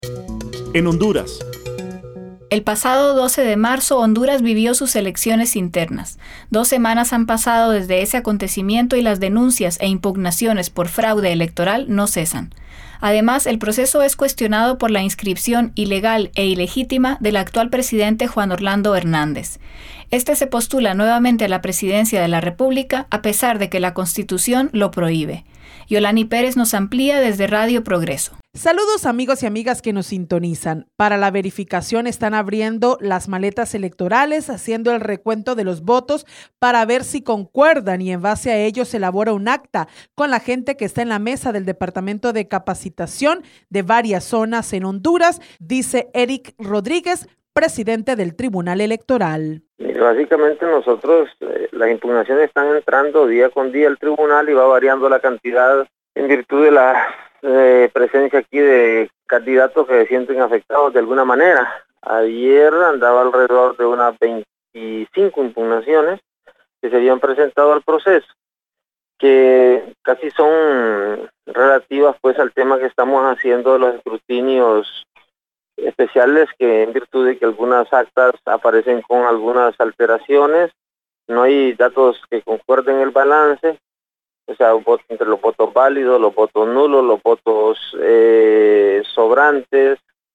En Honduras. El pasado 12 de marzo, Honduras vivió sus elecciones internas. 2 semanas han pasado desde ese acontecimiento y las denuncias e impugnaciones por fraude electoral no cesan. Además, el proceso es cuestionado por la inscripción ilegal e ilegítima del actual presidente Juan Orlando Hernández. Este se postula nuevamente a la presidencia de la República a pesar de que la Constitución lo prohíbe. Yolani Pérez nos amplía desde Radio Progreso. Saludos amigos y amigas que nos sintonizan. Para la verificación están abriendo las maletas electorales, haciendo el recuento de los votos para ver si concuerdan y en base a ello se elabora un acta con la gente que está en la mesa del Departamento de Capacitación de varias zonas en Honduras, dice Eric Rodríguez, presidente del Tribunal Electoral. Básicamente nosotros, las impugnaciones están entrando día con día al tribunal y va variando la cantidad en virtud de la presencia aquí de candidatos que se sienten afectados de alguna manera. Ayer andaba alrededor de unas 25 impugnaciones que se habían presentado al proceso, que casi son relativas pues al tema que estamos haciendo de los escrutinios especiales, que en virtud de que algunas actas aparecen con algunas alteraciones, no hay datos que concuerden el balance, o sea, entre los votos válidos, los votos nulos, los votos sobrantes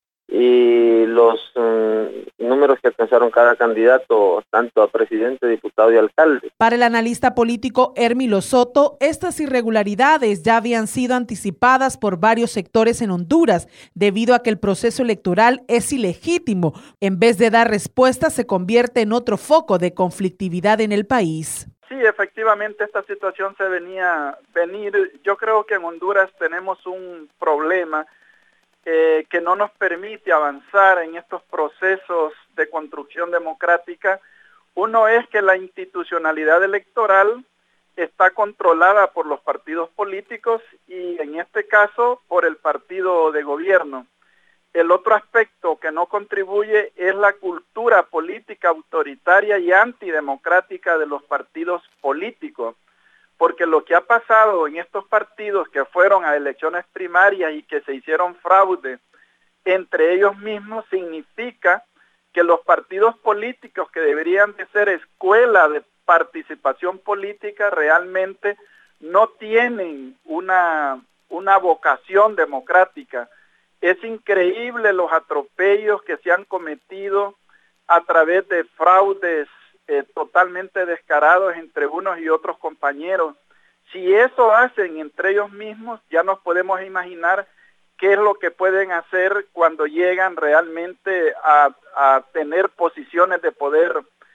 y los números que alcanzaron cada candidato, tanto a presidente, diputado y alcalde. Para el analista político Hermilo Soto, estas irregularidades ya habían sido anticipadas por varios sectores en Honduras, debido a que el proceso electoral es ilegítimo. En vez de dar respuesta, se convierte en otro foco de conflictividad en el país. Sí, efectivamente esta situación se venía venir. Yo creo que en Honduras tenemos un problema que no nos permite avanzar en estos procesos de construcción democrática. Uno es que la institucionalidad electoral está controlada por los partidos políticos y en este caso por el partido de gobierno. El otro aspecto que no contribuye es la cultura política autoritaria y antidemocrática de los partidos políticos, porque lo que ha pasado en estos partidos que fueron a elecciones primarias y que se hicieron fraude entre ellos mismos significa que los partidos políticos, que deberían de ser escuela de participación política, realmente no tienen una vocación democrática. Es increíble los atropellos que se han cometido a través de fraudes totalmente descarados entre unos y otros compañeros. Si eso hacen entre ellos mismos, ya nos podemos imaginar qué es lo que pueden hacer cuando llegan realmente a tener posiciones de poder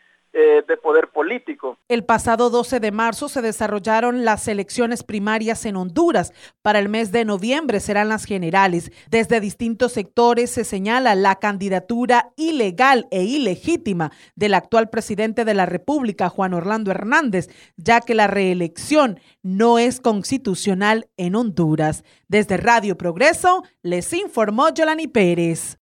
político. El pasado 12 de marzo se desarrollaron las elecciones primarias en Honduras. Para el mes de noviembre serán las generales. Desde distintos sectores se señala la candidatura ilegal e ilegítima del actual presidente de la República, Juan Orlando Hernández, ya que la reelección no es constitucional en Honduras. Desde Radio Progreso les informó Yolani Pérez.